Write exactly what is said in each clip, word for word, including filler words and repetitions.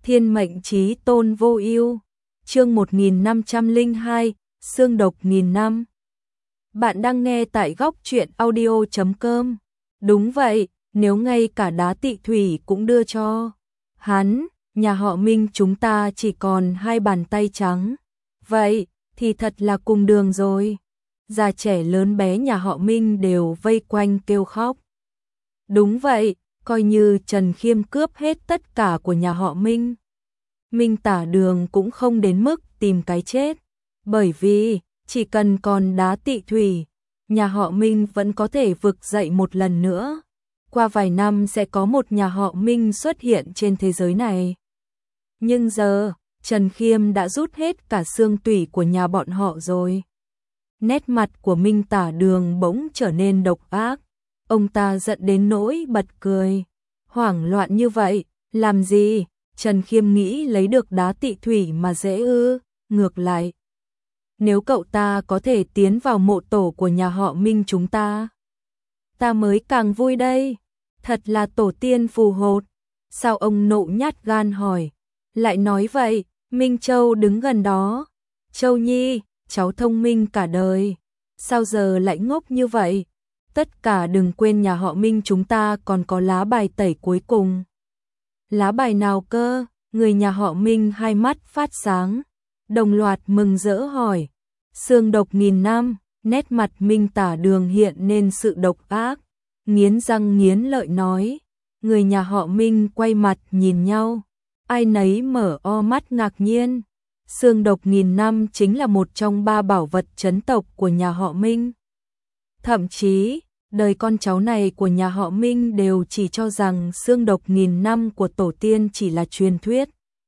Thiên mệnh chí tôn vô ưu. Chương một nghìn năm trăm lẻ hai, xương độc nghìn năm. Bạn đang nghe tại góc truyện audio chấm com. Đúng vậy, nếu ngay cả đá tị thủy cũng đưa cho hắn, nhà họ Minh chúng ta chỉ còn hai bàn tay trắng. Vậy thì thật là cùng đường rồi. Già trẻ lớn bé nhà họ Minh đều vây quanh kêu khóc. Đúng vậy, coi như Trần Khiêm cướp hết tất cả của nhà họ Minh. Minh Tả Đường cũng không đến mức tìm cái chết, bởi vì chỉ cần còn đá tị thủy, nhà họ Minh vẫn có thể vực dậy một lần nữa. Qua vài năm sẽ có một nhà họ Minh xuất hiện trên thế giới này. Nhưng giờ, Trần Khiêm đã rút hết cả xương tủy của nhà bọn họ rồi. Nét mặt của Minh Tả Đường bỗng trở nên độc ác. Ông ta giận đến nỗi bật cười. Hoảng loạn như vậy, làm gì? Trần Khiêm nghĩ lấy được đá tị thủy mà dễ ư? Ngược lại, nếu cậu ta có thể tiến vào mộ tổ của nhà họ Minh chúng ta, ta mới càng vui đây. Thật là tổ tiên phù hộ. Sao ông nộ nhát gan hỏi? Lại nói vậy, Minh Châu đứng gần đó. Châu Nhi, cháu thông minh cả đời. Sao giờ lại ngốc như vậy? Tất cả đừng quên nhà họ Minh chúng ta còn có lá bài tẩy cuối cùng. Lá bài nào cơ? Người nhà họ Minh hai mắt phát sáng, đồng loạt mừng rỡ hỏi. Xương độc nghìn năm. Nét mặt Minh Tả Đường hiện nên sự độc ác, nghiến răng nghiến lợi nói. Người nhà họ Minh quay mặt nhìn nhau, ai nấy mở o mắt ngạc nhiên. Xương độc nghìn năm chính là một trong ba bảo vật trấn tộc của nhà họ Minh. Thậm chí, đời con cháu này của nhà họ Minh đều chỉ cho rằng xương độc nghìn năm của tổ tiên chỉ là truyền thuyết.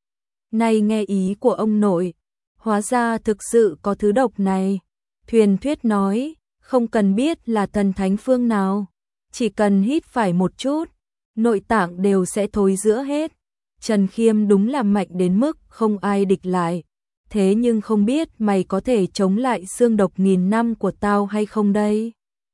Nay nghe ý của ông nội, hóa ra thực sự có thứ độc này. Thuyền thuyết nói, không cần biết là thần thánh phương nào, chỉ cần hít phải một chút, nội tạng đều sẽ thối rữa hết. Trần Khiêm đúng là mạnh đến mức không ai địch lại. Thế nhưng không biết mày có thể chống lại xương độc nghìn năm của tao hay không đây?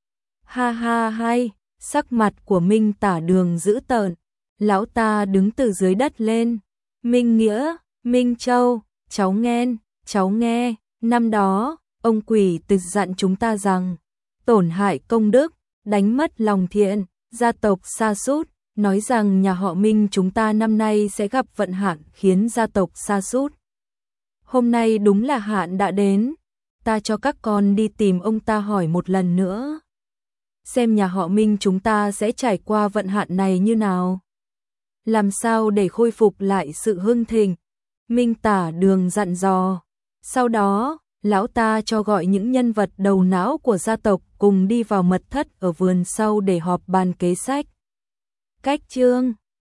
Ha ha hay, sắc mặt của Minh Tả Đường dữ tợn. Lão ta đứng từ dưới đất lên. Minh Nghĩa, Minh Châu, cháu nghe, cháu nghe. Năm đó, ông quỷ tự dặn chúng ta rằng, tổn hại công đức, đánh mất lòng thiện, gia tộc sa sút. Nói rằng nhà họ Minh chúng ta năm nay sẽ gặp vận hạn khiến gia tộc sa sút. Hôm nay đúng là hạn đã đến. Ta cho các con đi tìm ông ta hỏi một lần nữa, xem nhà họ Minh chúng ta sẽ trải qua vận hạn này như nào, làm sao để khôi phục lại sự hưng thịnh. Minh Tả Đường dặn dò. Sau đó, lão ta cho gọi những nhân vật đầu não của gia tộc cùng đi vào mật thất ở vườn sau để họp bàn kế sách. Cách chương